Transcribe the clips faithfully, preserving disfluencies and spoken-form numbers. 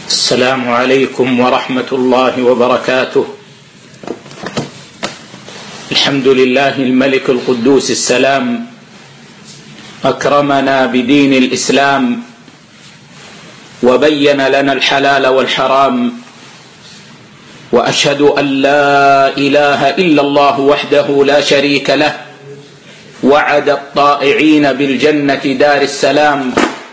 السلام عليكم ورحمة الله وبركاته. الحمد لله الملك القدوس السلام، أكرمنا بدين الإسلام وبين لنا الحلال والحرام، وأشهد أن لا إله إلا الله وحده لا شريك له، وعد الطائعين بالجنة دار السلام،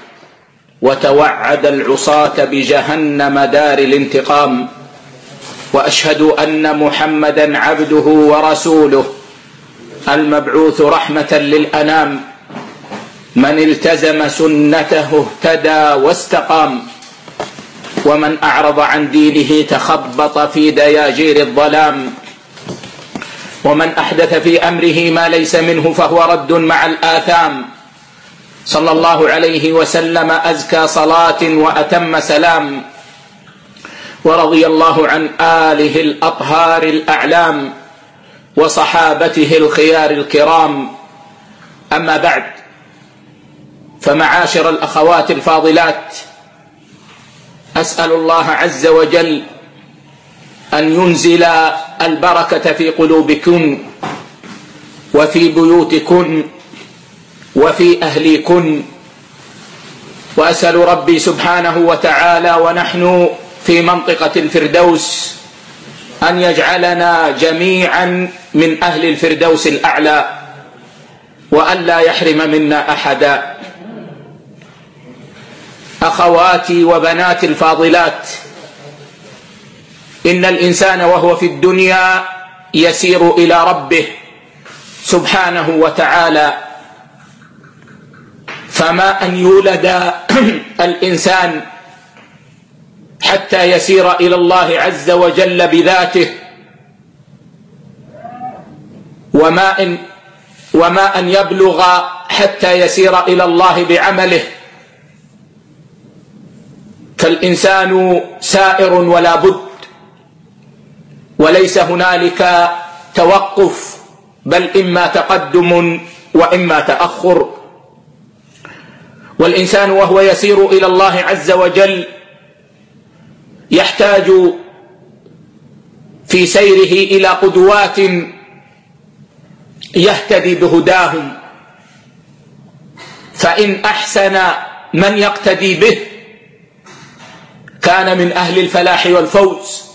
وتوعد العصاة بجهنم دار الانتقام. وأشهد أن محمدا عبده ورسوله المبعوث رحمة للأنام، من التزم سنته اهتدى واستقام، ومن أعرض عن دينه تخبط في دياجير الظلام، ومن أحدث في أمره ما ليس منه فهو رد مع الآثام. صلى الله عليه وسلم أزكى صلاة وأتم سلام، ورضي الله عن آله الأطهار الأعلام وصحابته الخيار الكرام. أما بعد، فمعاشر الأخوات الفاضلات، أسأل الله عز وجل أن ينزل البركة في قلوبكن وفي بيوتكن وفي أهليكن، وأسأل ربي سبحانه وتعالى ونحن في منطقة الفردوس أن يجعلنا جميعا من أهل الفردوس الأعلى، وأن لا يحرم منا أحدا. أخواتي وبناتي الفاضلات، إن الإنسان وهو في الدنيا يسير إلى ربه سبحانه وتعالى، فما أن يولد الإنسان حتى يسير إلى الله عز وجل بذاته، وما أن, وما أن يبلغ حتى يسير إلى الله بعمله، فالإنسان سائر ولا بد، وليس هنالك توقف، بل إما تقدم وإما تأخر. والإنسان وهو يسير إلى الله عز وجل يحتاج في سيره إلى قدوات يهتدي بهداهم، فإن أحسن من يقتدي به كان من أهل الفلاح والفوز،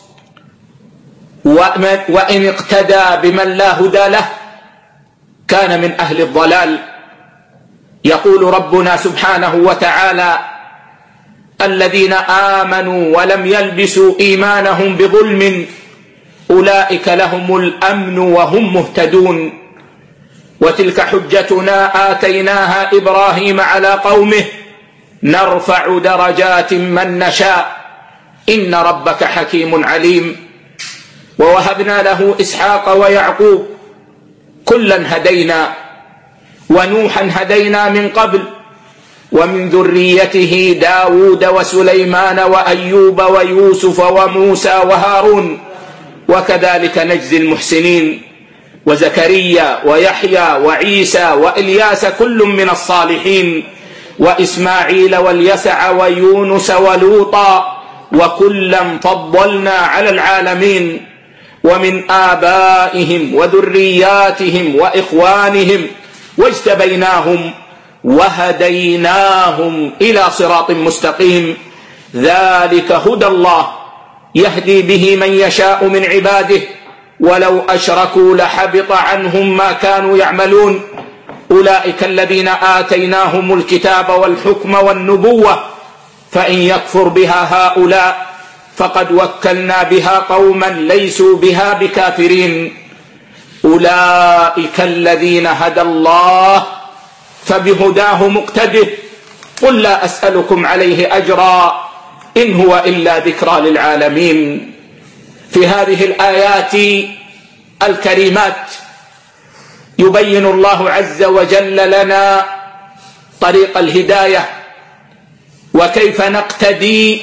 وإن اقتدى بمن لا هدى له كان من أهل الضلال. يقول ربنا سبحانه وتعالى: الذين آمنوا ولم يلبسوا إيمانهم بظلم أولئك لهم الأمن وهم مهتدون. وتلك حجتنا آتيناها إبراهيم على قومه نرفع درجات من نشاء إن ربك حكيم عليم. ووهبنا له إسحاق ويعقوب كلا هدينا، ونوحا هدينا من قبل، ومن ذريته داود وسليمان وأيوب ويوسف وموسى وهارون، وكذلك نجزي المحسنين، وزكريا ويحيى وعيسى وإلياس كل من الصالحين، وإسماعيل واليسع ويونس ولوطا، وكلا فضلنا على العالمين، ومن آبائهم وذرياتهم وإخوانهم واجتبيناهم وهديناهم إلى صراط مستقيم. ذلك هدى الله يهدي به من يشاء من عباده، ولو أشركوا لحبط عنهم ما كانوا يعملون. أولئك الذين آتيناهم الكتاب والحكم والنبوة، فإن يكفر بها هؤلاء فقد وكلنا بها قوما ليسوا بها بكافرين. أولئك الذين هدى الله فبهداه مقتده، قل لا أسألكم عليه أجرا إن هو إلا ذكرى للعالمين. في هذه الآيات الكريمات يبين الله عز وجل لنا طريق الهداية، وكيف نقتدي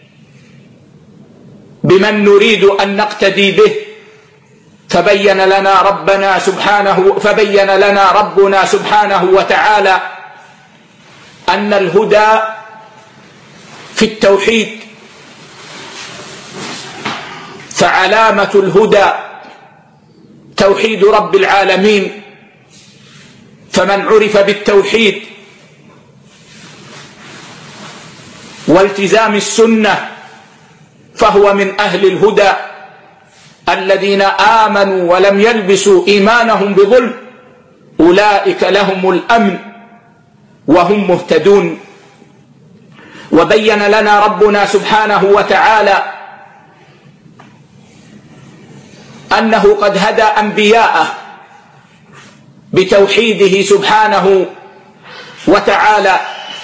بمن نريد أن نقتدي به. فبين لنا ربنا سبحانه فبين لنا ربنا سبحانه وتعالى أن الهدى في التوحيد فعلامة الهدى توحيد رب العالمين، فمن عرف بالتوحيد والتزام السنة فهو من أهل الهدى الذين آمنوا ولم يلبسوا إيمانهم بظلم، أولئك لهم الأمن وهم مهتدون. وبين لنا ربنا سبحانه وتعالى أنه قد هدى أنبياءه بتوحيده سبحانه وتعالى،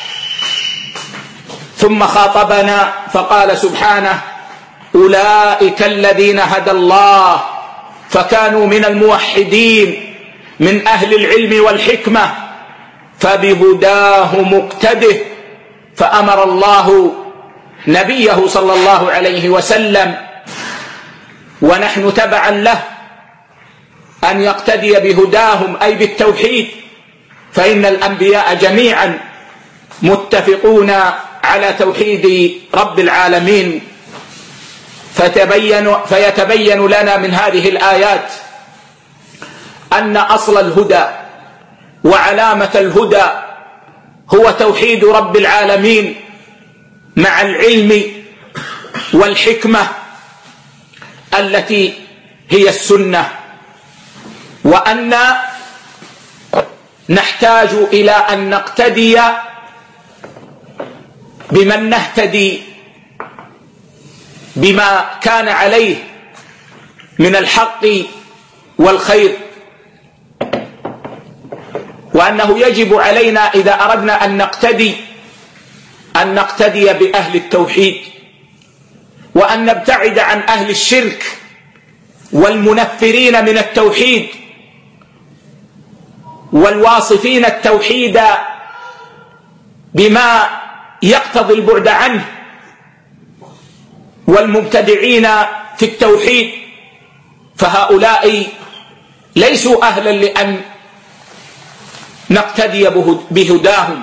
ثم خاطبنا فقال سبحانه: أولئك الذين هدى الله فكانوا من الموحدين من أهل العلم والحكمة فبهداه مقتده. فأمر الله نبيه صلى الله عليه وسلم ونحن تبعا له أن يقتدي بهداهم أي بالتوحيد، فإن الأنبياء جميعا متفقون على توحيد رب العالمين. فتبين فيتبين لنا من هذه الآيات أن أصل الهدى وعلامة الهدى هو توحيد رب العالمين مع العلم والحكمة التي هي السنة، وأن نحتاج إلى أن نقتدي بمن نهتدي بما كان عليه من الحق والخير، وأنه يجب علينا إذا أردنا أن نقتدي أن نقتدي بأهل التوحيد، وأن نبتعد عن أهل الشرك والمنفرين من التوحيد والواصفين التوحيد بما يقتضي البعد عنه والمبتدعين في التوحيد، فهؤلاء ليسوا أهلا لأن نقتدي بهداهم.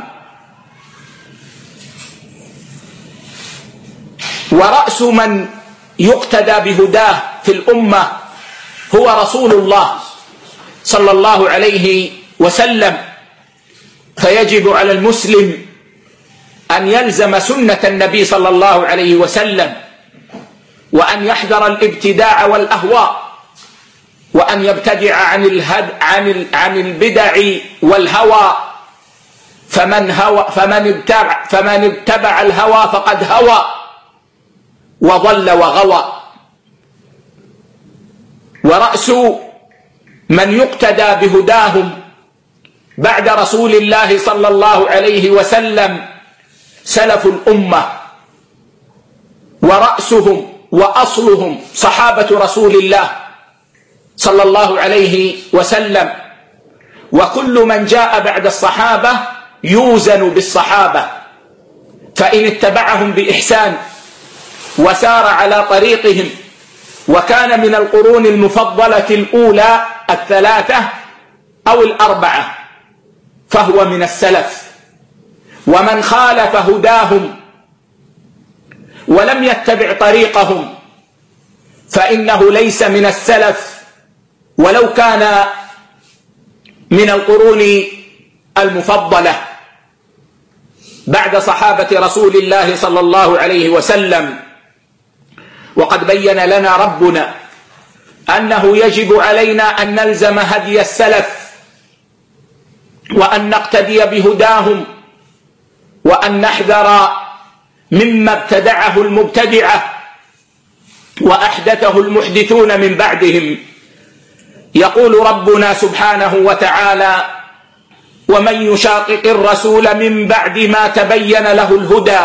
ورأس من يقتدى بهداه في الأمة هو رسول الله صلى الله عليه وسلم، فيجب على المسلم أن يلزم سنة النبي صلى الله عليه وسلم، وأن يحذر الابتداع والأهواء، وأن يبتدع عن الهد عن عن البدع والهوى، فمن هوى فمن ابتدع فمن اتبع الهوى فقد هوى وضل وغوى. ورأس من يقتدى بهداهم بعد رسول الله صلى الله عليه وسلم سلف الأمة، ورأسهم وأصلهم صحابة رسول الله صلى الله عليه وسلم، وكل من جاء بعد الصحابة يوزن بالصحابة، فإن اتبعهم بإحسان وسار على طريقهم وكان من القرون المفضلة الأولى الثلاثة أو الأربعة فهو من السلف. ومن خالف هداهم ولم يتبع طريقهم فإنه ليس من السلف ولو كان من القرون المفضلة بعد صحابة رسول الله صلى الله عليه وسلم. وقد بين لنا ربنا أنه يجب علينا أن نلزم هدي السلف وأن نقتدي بهداهم، وأن نحذر مما ابتدعه المبتدعة وأحدثه المحدثون من بعدهم. يقول ربنا سبحانه وتعالى: ومن يشاقق الرسول من بعد ما تبين له الهدى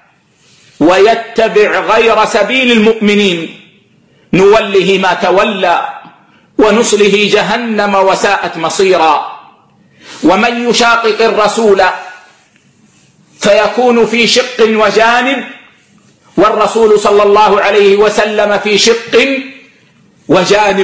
ويتبع غير سبيل المؤمنين نوله ما تولى ونصله جهنم وساءت مصيرا. ومن يشاقق الرسول فيكون في شق وجانب، والرسول صلى الله عليه وسلم في شق وجانب،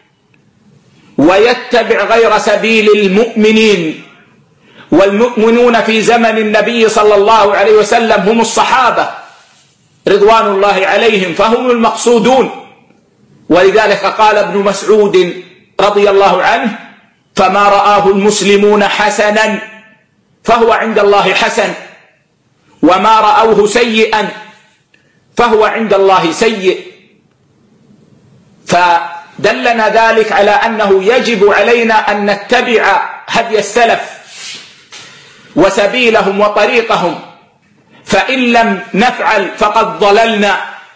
ويتبع غير سبيل المؤمنين، والمؤمنون في زمن النبي صلى الله عليه وسلم هم الصحابة رضوان الله عليهم، فهم المقصودون ولذلك قال ابن مسعود رضي الله عنه: فما رآه المسلمون حسنا فهو عند الله حسن، وما رأوه سيئا فهو عند الله سيء. فدلنا ذلك على أنه يجب علينا أن نتبع هدي السلف وسبيلهم وطريقهم، فإن لم نفعل فقد ضللنا،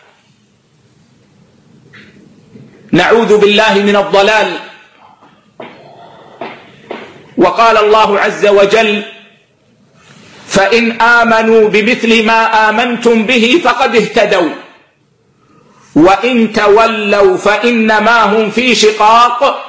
نعوذ بالله من الضلال. وقال الله عز وجل: فإن آمنوا بمثل ما آمنتم به فقد اهتدوا وإن تولوا فإنما هم في شقاق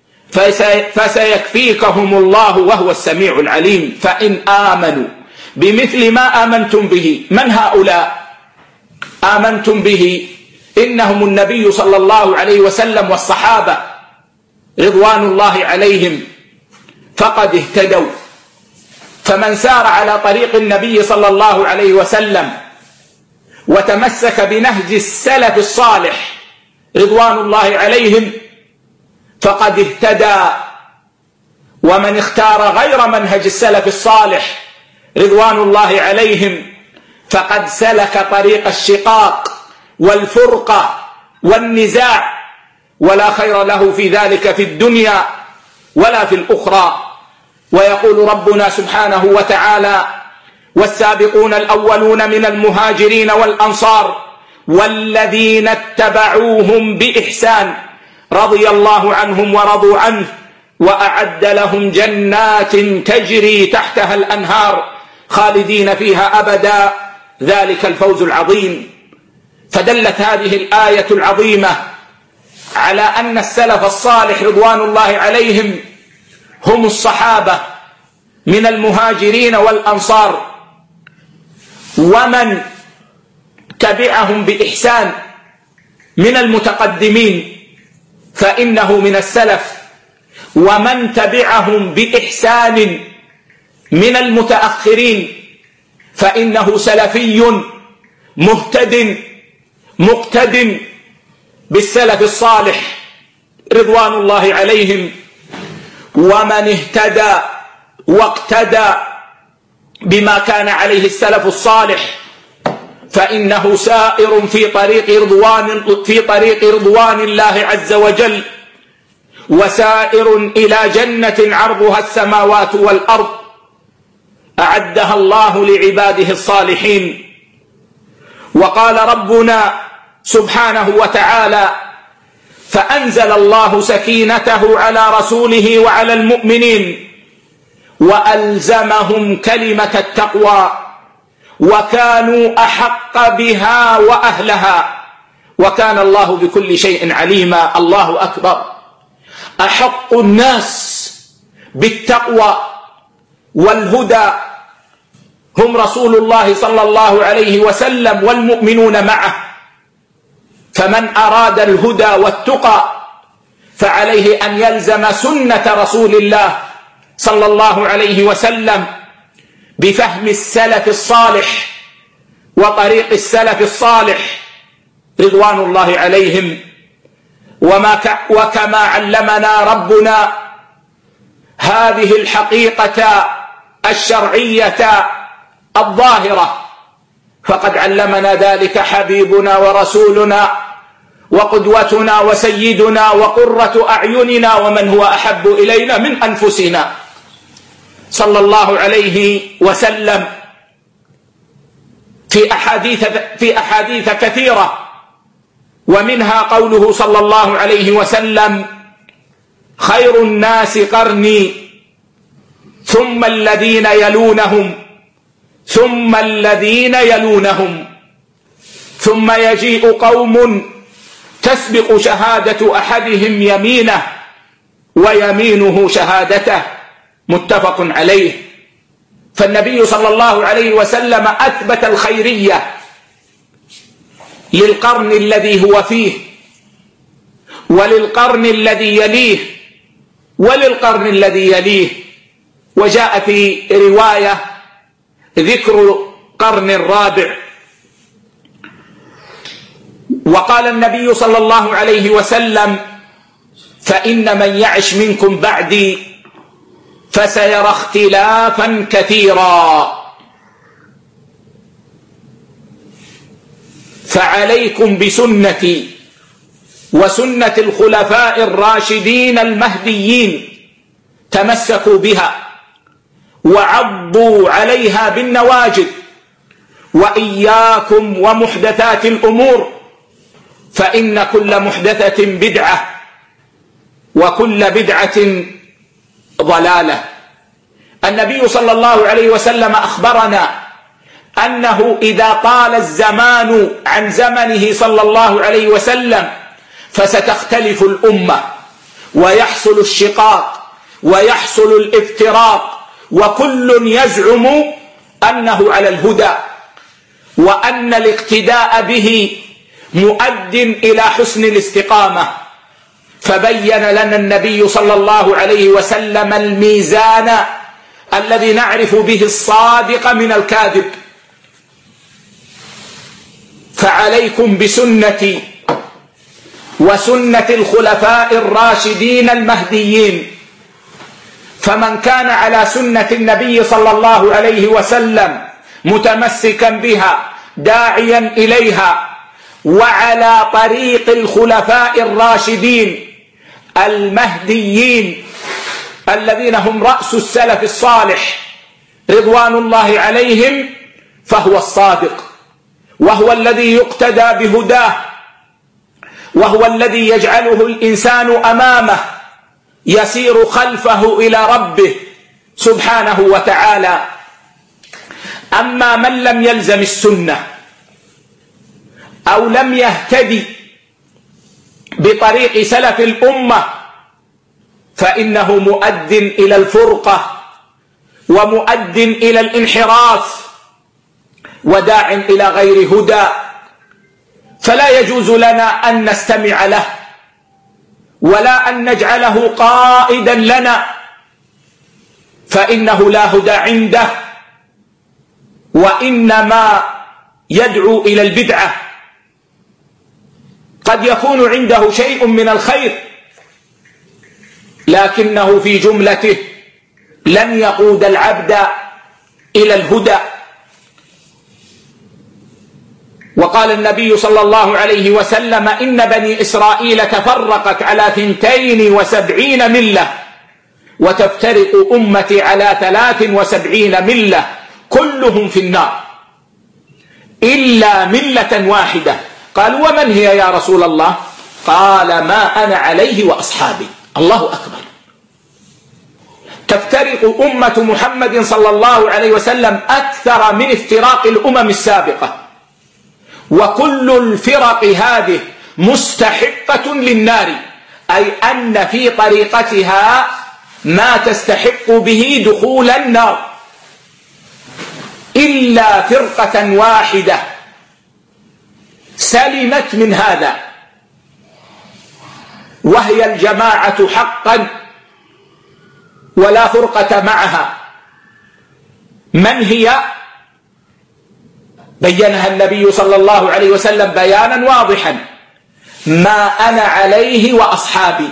فسيكفيكهم الله وهو السميع العليم. فإن آمنوا بمثل ما آمنتم به، من هؤلاء آمنتم به؟ إنهم النبي صلى الله عليه وسلم والصحابة رضوان الله عليهم، فقد اهتدوا. فمن سار على طريق النبي صلى الله عليه وسلم وتمسك بنهج السلف الصالح رضوان الله عليهم فقد اهتدى. ومن اختار غير منهج السلف الصالح رضوان الله عليهم فقد سلك طريق الشقاق والفرقة والنزاع، ولا خير له في ذلك في الدنيا ولا في الأخرى. ويقول ربنا سبحانه وتعالى: والسابقون الأولون من المهاجرين والأنصار والذين اتبعوهم بإحسان رضي الله عنهم ورضوا عنه وأعد لهم جنات تجري تحتها الأنهار خالدين فيها أبدا ذلك الفوز العظيم. فدلت هذه الآية العظيمة على أن السلف الصالح رضوان الله عليهم هم الصحابة من المهاجرين والأنصار، ومن تبعهم بإحسان من المتقدمين فإنه من السلف، ومن تبعهم بإحسان من المتأخرين فإنه سلفي مهتد مقتد بالسلف الصالح رضوان الله عليهم. ومن اهتدى واقتدى بما كان عليه السلف الصالح فإنه سائر في طريق رضوان في طريق رضوان الله عز وجل، وسائر إلى جنة عرضها السماوات والأرض أعدها الله لعباده الصالحين. وقال ربنا سبحانه وتعالى: فأنزل الله سكينته على رسوله وعلى المؤمنين وألزمهم كلمة التقوى وكانوا أحق بها وأهلها وكان الله بكل شيء عليما. الله أكبر. أحق الناس بالتقوى والهدى هم رسول الله صلى الله عليه وسلم والمؤمنون معه. فمن أراد الهدى والتقى فعليه أن يلزم سنة رسول الله صلى الله عليه وسلم بفهم السلف الصالح وطريق السلف الصالح رضوان الله عليهم. وما ك... وكما علمنا ربنا هذه الحقيقة الشرعية الظاهرة فقد علمنا ذلك حبيبنا ورسولنا وقدوتنا وسيدنا وقرة أعيننا ومن هو أحب إلينا من أنفسنا صلى الله عليه وسلم في أحاديث, في أحاديث كثيرة، ومنها قوله صلى الله عليه وسلم: خير الناس قرني ثم الذين يلونهم ثم الذين يلونهم ثم يجيء قوم تسبق شهادة أحدهم يمينه ويمينه شهادته. متفق عليه. فالنبي صلى الله عليه وسلم أثبت الخيرية للقرن الذي هو فيه وللقرن الذي يليه وللقرن الذي يليه. وجاء في رواية ذكر قرن الرابع. وقال النبي صلى الله عليه وسلم: فإن من يعش منكم بعدي فسيرى اختلافا كثيرا، فعليكم بسنتي وسنة الخلفاء الراشدين المهديين، تمسكوا بها وعضوا عليها بالنواجذ، وإياكم ومحدثات الأمور، فإن كل محدثة بدعة وكل بدعة ضلالة. النبي صلى الله عليه وسلم أخبرنا أنه إذا طال الزمان عن زمنه صلى الله عليه وسلم فستختلف الأمة ويحصل الشقاق ويحصل الافتراق، وكل يزعم أنه على الهدى وأن الاقتداء به مؤد إلى حسن الاستقامة. فبين لنا النبي صلى الله عليه وسلم الميزان الذي نعرف به الصادق من الكاذب. فعليكم بسنتي وسنة الخلفاء الراشدين المهديين، فمن كان على سنة النبي صلى الله عليه وسلم متمسكا بها داعيا إليها، وعلى طريق الخلفاء الراشدين المهديين الذين هم رأس السلف الصالح رضوان الله عليهم، فهو الصادق، وهو الذي يقتدى بهداه، وهو الذي يجعله الإنسان أمامه يسير خلفه إلى ربه سبحانه وتعالى. أما من لم يلزم السنة أو لم يهتدي بطريق سلف الأمة فإنه مؤد إلى الفرقة ومؤد إلى الانحراف وداع إلى غير هدى، فلا يجوز لنا أن نستمع له ولا أن نجعله قائدا لنا، فإنه لا هدى عنده، وإنما يدعو إلى البدعة. قد يكون عنده شيء من الخير لكنه في جملته لن يقود العبد إلى الهدى. وقال النبي صلى الله عليه وسلم: إن بني إسرائيل تفرقت على ثنتين وسبعين ملة، وتفترق أمتي على ثلاث وسبعين ملة، كلهم في النار إلا ملة واحدة. قالوا: ومن هي يا رسول الله؟ قال: ما أنا عليه وأصحابي. الله أكبر. تفترق أمة محمد صلى الله عليه وسلم أكثر من افتراق الأمم السابقة، وكل الفرق هذه مستحقة للنار، أي أن في طريقتها ما تستحق به دخول النار، إلا فرقة واحدة سلمت من هذا، وهي الجماعة حقا ولا فرقة معها. من هي؟ بينها النبي صلى الله عليه وسلم بيانا واضحا: ما أنا عليه وأصحابي.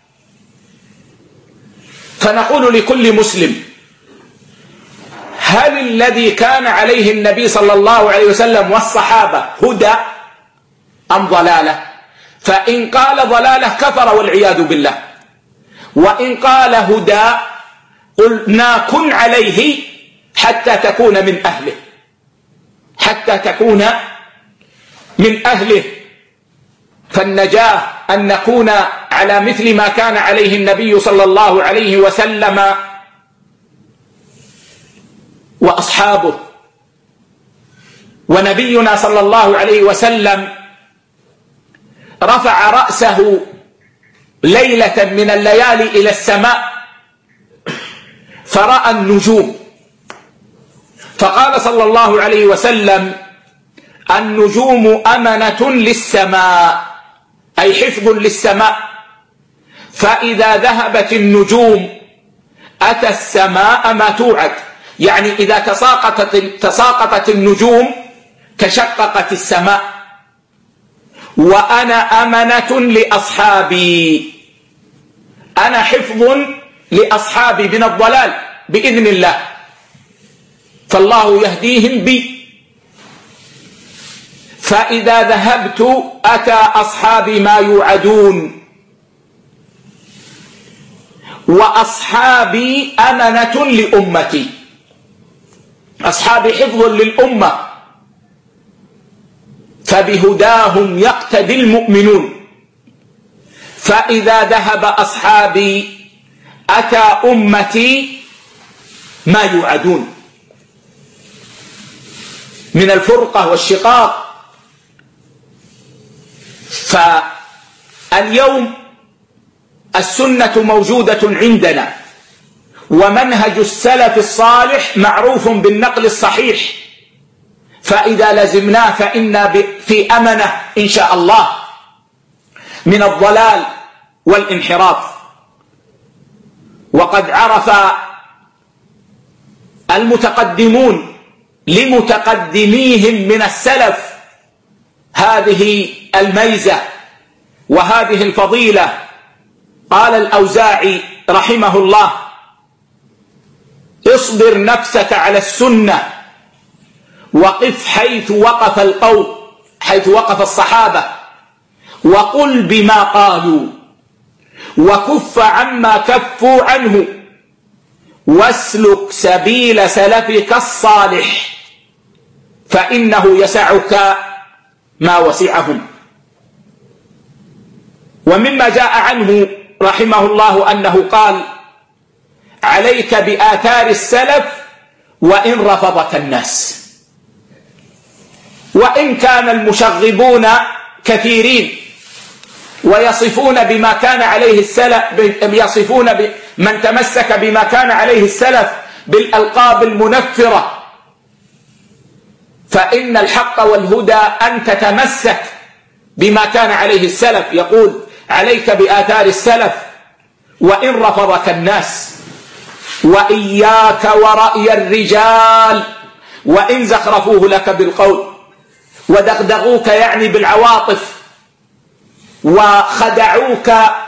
فنقول لكل مسلم: هل الذي كان عليه النبي صلى الله عليه وسلم والصحابة هدى أم ضلالة؟ فإن قال ضلالة كفر والعياذ بالله، وإن قال هدى قلنا كن عليه حتى تكون من أهله، حتى تكون من أهله. فالنجاة أن نكون على مثل ما كان عليه النبي صلى الله عليه وسلم وأصحابه. ونبينا صلى الله عليه وسلم رفع رأسه ليلة من الليالي إلى السماء فرأى النجوم، فقال صلى الله عليه وسلم: النجوم أمنة للسماء، أي حفظ للسماء، فإذا ذهبت النجوم أتى السماء ما توعد، يعني إذا تساقطت, تساقطت النجوم تشققت السماء. وأنا أمنة لأصحابي، أنا حفظ لأصحابي من الضلال بإذن الله، فالله يهديهم بي. فإذا ذهبت أتى أصحابي ما يوعدون، وأصحابي أمنة لأمتي، أصحابي حفظ للأمة، فبهداهم يقتدي المؤمنون. فإذا ذهب أصحابي أتى أمتي ما يوعدون من الفرقة والشقاق. فاليوم السنة موجودة عندنا، ومنهج السلف الصالح معروف بالنقل الصحيح، فإذا لزمناه فإنا في أمنة إن شاء الله من الضلال والانحراف. وقد عرف المتقدمون لمتقدميهم من السلف هذه الميزة وهذه الفضيلة. قال الأوزاعي رحمه الله: اصبر نفسك على السنة وقف حيث وقف القوم، حيث وقف الصحابة، وقل بما قالوا، وكف عما كفوا عنه، واسلك سبيل سلفك الصالح، فإنه يسعك ما وسعهم. ومما جاء عنه رحمه الله أنه قال: عليك بآثار السلف وإن رفضك الناس. وإن كان المشغبون كثيرين ويصفون بما كان عليه السلف، يصفون من تمسك بما كان عليه السلف بالألقاب المنفرة، فإن الحق والهدى أن تتمسك بما كان عليه السلف. يقول: عليك بآثار السلف وإن رفضك الناس، وإياك ورأي الرجال وإن زخرفوه لك بالقول، ودغدغوك يعني بالعواطف، وخدعوك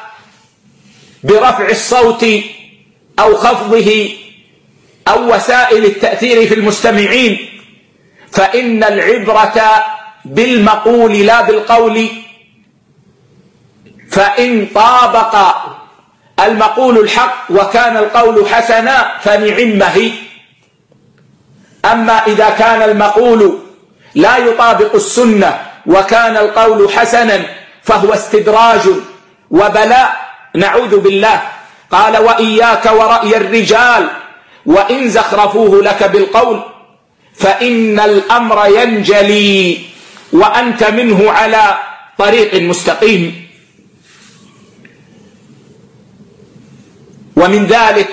برفع الصوت أو خفضه أو وسائل التأثير في المستمعين، فإن العبرة بالمقول لا بالقول، فإن طابق المقول الحق وكان القول حسنا فنعمه. أما إذا كان المقول لا يطابق السنة وكان القول حسنا فهو استدراج وبلاء، نعوذ بالله. قال: وإياك ورأي الرجال وإن زخرفوه لك بالقول، فإن الأمر ينجلي وأنت منه على طريق مستقيم. ومن ذلك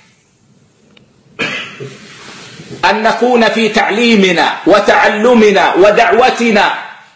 أن نكون في تعليمنا وتعلمنا ودعوتنا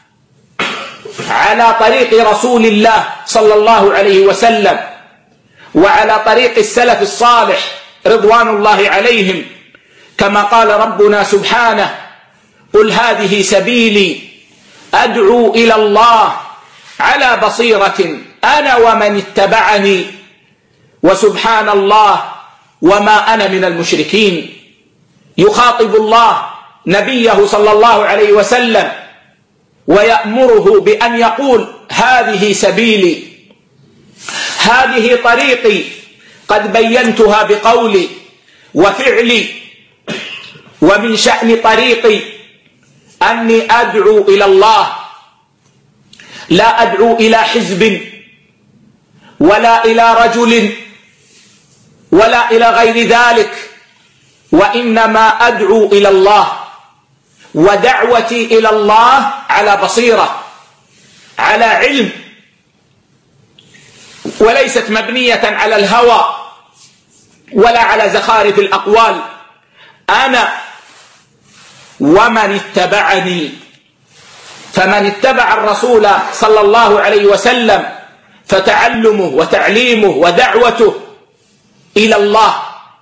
على طريق رسول الله صلى الله عليه وسلم، وعلى طريق السلف الصالح رضوان الله عليهم، كما قال ربنا سبحانه: قل هذه سبيلي أدعو إلى الله على بصيرة أنا ومن اتبعني وسبحان الله وما أنا من المشركين. يخاطب الله نبيه صلى الله عليه وسلم ويأمره بأن يقول: هذه سبيلي، هذه طريقي، قد بينتها بقولي وفعلي. ومن شأن طريقي أني أدعو إلى الله، لا أدعو إلى حزب ولا إلى رجل ولا إلى غير ذلك، وإنما أدعو إلى الله، ودعوتي إلى الله على بصيرة، على علم، وليست مبنية على الهوى ولا على زخارف الأقوال. أنا ومن اتبعني، فمن اتبع الرسول صلى الله عليه وسلم فتعلمه وتعليمه ودعوته إلى الله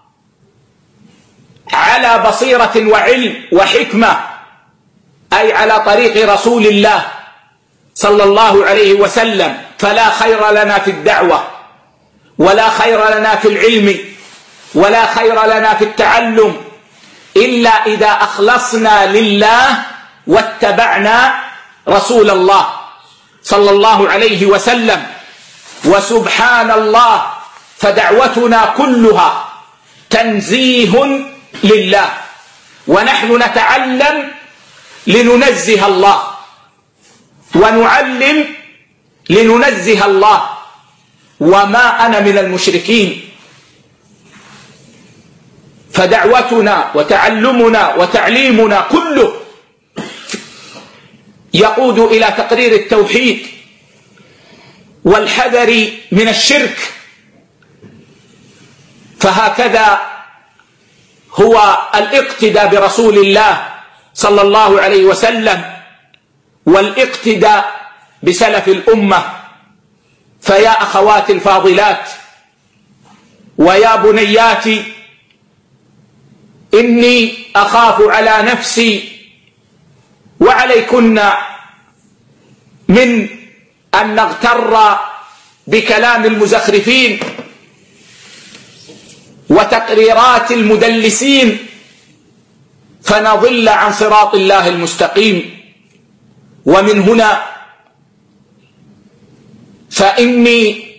على بصيرة وعلم وحكمة، أي على طريق رسول الله صلى الله عليه وسلم، فلا خير لنا في الدعوة، ولا خير لنا في العلم، ولا خير لنا في التعلم إلا إذا أخلصنا لله واتبعنا رسول الله صلى الله عليه وسلم. وسبحان الله، فدعوتنا كلها تنزيه لله، ونحن نتعلم لننزه الله، ونعلم لننزه الله، وما أنا من المشركين. فدعوتنا وتعلمنا وتعليمنا كله يقود إلى تقرير التوحيد والحذر من الشرك. فهكذا هو الاقتداء برسول الله صلى الله عليه وسلم، والاقتداء بسلف الأمة. فيا أخواتي الفاضلات ويا بنياتي، إني أخاف على نفسي وعليكن من أن نغتر بكلام المزخرفين وتقريرات المدلسين فنضل عن صراط الله المستقيم. ومن هنا فإني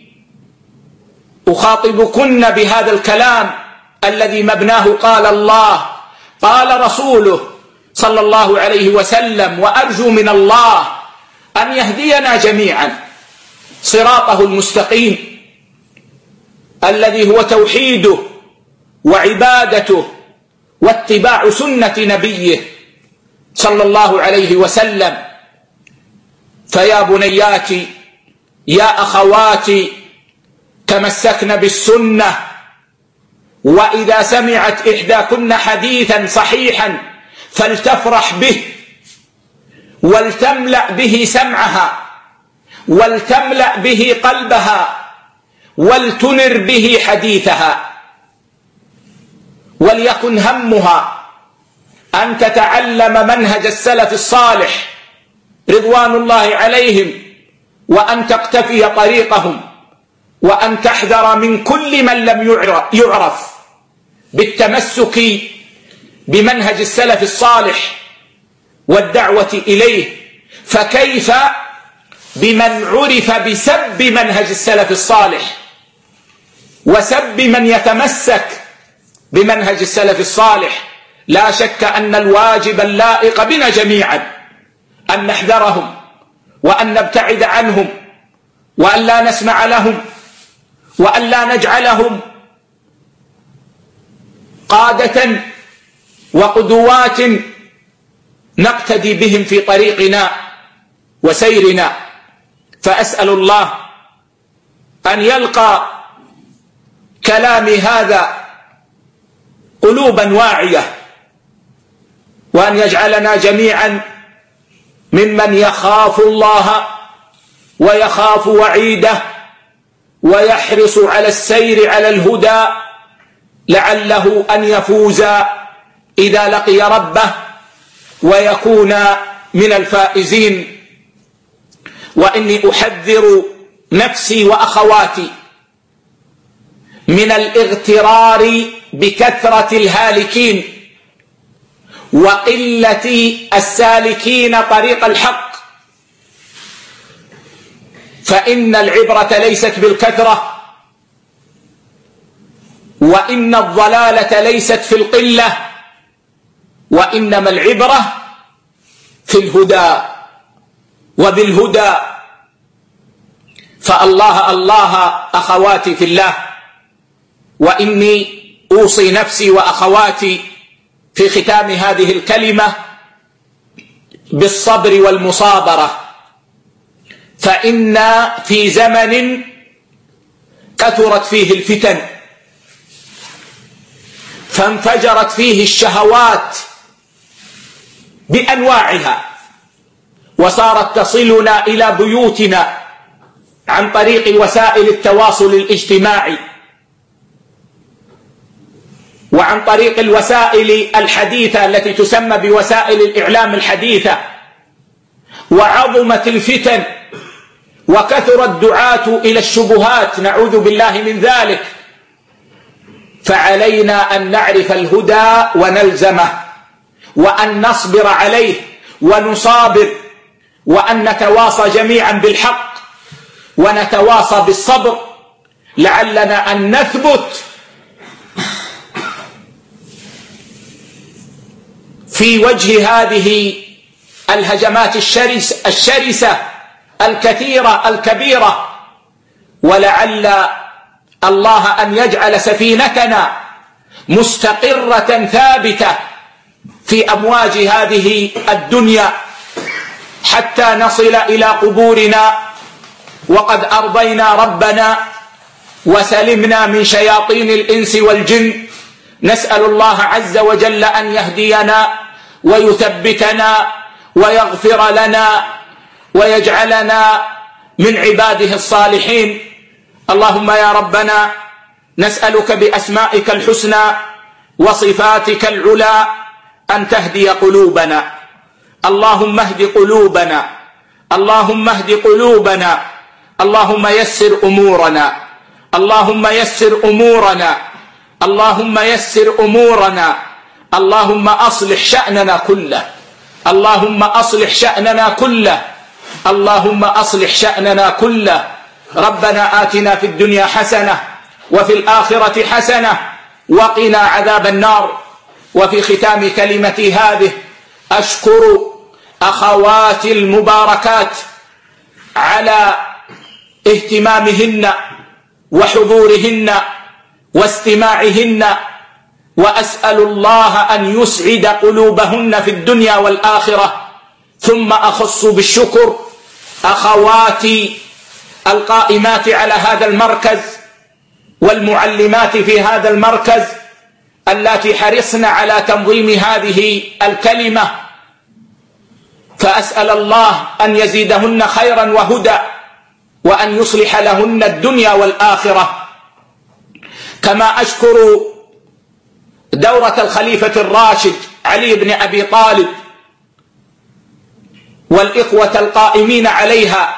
أخاطبكن بهذا الكلام الذي مبناه قال الله قال رسوله صلى الله عليه وسلم، وأرجو من الله أن يهدينا جميعا صراطه المستقيم الذي هو توحيده وعبادته واتباع سنة نبيه صلى الله عليه وسلم. فيا بنياتي يا أخواتي، تمسكن بالسنة، وإذا سمعت إحداكن حديثا صحيحا فلتفرح به، ولتملأ به سمعها، ولتملأ به قلبها، ولتنر به حديثها، وليكن همها أن تتعلم منهج السلف الصالح رضوان الله عليهم، وأن تقتفي طريقهم، وأن تحذر من كل من لم يعرف بالتمسك بمنهج السلف الصالح والدعوة إليه. فكيف بمن عرف بسب منهج السلف الصالح وسب من يتمسك بمنهج السلف الصالح؟ لا شك أن الواجب اللائق بنا جميعا أن نحذرهم، وأن نبتعد عنهم، وأن لا نسمع لهم، وأن لا نجعلهم قادة وقدوات نقتدي بهم في طريقنا وسيرنا. فأسأل الله أن يلقى كلامي هذا قلوبا واعية، وأن يجعلنا جميعا ممن يخاف الله ويخاف وعيده ويحرص على السير على الهدى، لعله أن يفوز إذا لقي ربه ويكون من الفائزين. وإني أحذر نفسي وأخواتي من الاغترار بكثرة الهالكين وقلة السالكين طريق الحق، فإن العبرة ليست بالكثرة، وإن الضلالة ليست في القلة، وإنما العبرة في الهدى وبالهدى. فالله الله أخواتي في الله، وإني أوصي نفسي وأخواتي في ختام هذه الكلمة بالصبر والمصابرة، فإن في زمن كثرت فيه الفتن، فانفجرت فيه الشهوات بأنواعها، وصارت تصلنا إلى بيوتنا عن طريق وسائل التواصل الاجتماعي، وعن طريق الوسائل الحديثة التي تسمى بوسائل الإعلام الحديثة. وعظمت الفتن وكثر الدعاة إلى الشبهات، نعوذ بالله من ذلك. فعلينا أن نعرف الهدى ونلزمه، وأن نصبر عليه ونصابر، وأن نتواصى جميعا بالحق ونتواصى بالصبر، لعلنا أن نثبت في وجه هذه الهجمات الشرس الشرسة الكثيرة الكبيرة، ولعل الله أن يجعل سفينتنا مستقرة ثابتة في أمواج هذه الدنيا حتى نصل إلى قبورنا وقد أرضينا ربنا وسلمنا من شياطين الإنس والجن. نسأل الله عز وجل أن يهدينا ويثبتنا ويغفر لنا ويجعلنا من عباده الصالحين. اللهم يا ربنا نسألك بأسمائك الحسنى وصفاتك العلى أن تهدي قلوبنا. اللهم اهد قلوبنا، اللهم اهد قلوبنا، اللهم يسر أمورنا، اللهم يسر أمورنا، اللهم يسر أمورنا، اللهم أصلح شأننا كله، اللهم أصلح شأننا كله، اللهم أصلح شأننا كله. ربنا آتنا في الدنيا حسنة وفي الآخرة حسنة وقنا عذاب النار. وفي ختام كلمتي هذه أشكر أخواتي المباركات على اهتمامهن وحضورهن واستماعهن، وأسأل الله أن يسعد قلوبهن في الدنيا والآخرة. ثم أخص بالشكر أخواتي القائمات على هذا المركز والمعلمات في هذا المركز التي حرصن على تنظيم هذه الكلمة، فأسأل الله أن يزيدهن خيرا وهدى وأن يصلح لهن الدنيا والآخرة. كما أشكر دورة الخليفة الراشد علي بن أبي طالب والإخوة القائمين عليها،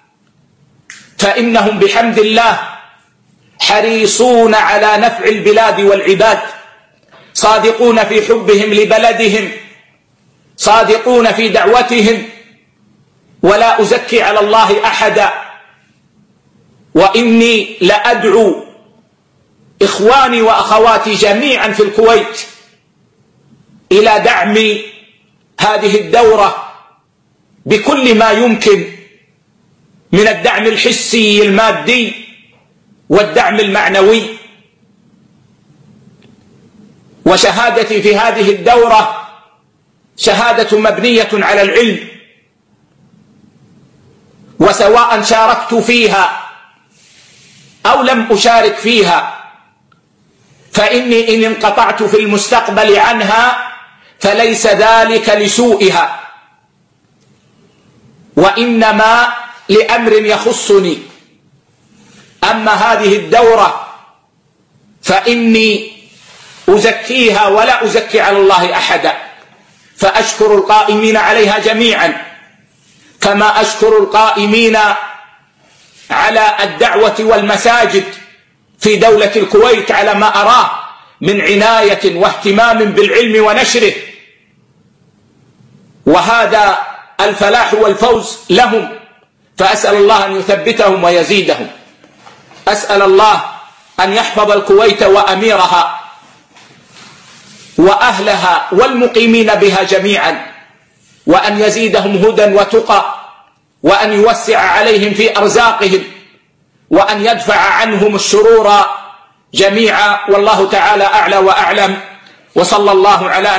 فإنهم بحمد الله حريصون على نفع البلاد والعباد، صادقون في حبهم لبلدهم، صادقون في دعوتهم، ولا أزكي على الله أحدا. وإني لأدعو إخواني وأخواتي جميعا في الكويت إلى دعم هذه الدورة بكل ما يمكن من الدعم الحسي المادي والدعم المعنوي. وشهادتي في هذه الدورة شهادة مبنية على العلم، وسواء شاركت فيها أو لم أشارك فيها فإني إن انقطعت في المستقبل عنها فليس ذلك لسوءها، وإنما لأمر يخصني. أما هذه الدورة فإني أزكيها ولا أزكي على الله أحدا، فأشكر القائمين عليها جميعا، كما أشكر القائمين على الدعوة والمساجد في دولة الكويت على ما أراه من عناية واهتمام بالعلم ونشره، وهذا الفلاح والفوز لهم، فأسأل الله أن يثبتهم ويزيدهم. أسأل الله أن يحفظ الكويت وأميرها وأهلها والمقيمين بها جميعا، وأن يزيدهم هدى وتقى، وأن يوسع عليهم في أرزاقهم، وأن يدفع عنهم الشرور جميعا. والله تعالى أعلى وأعلم، وصلى الله على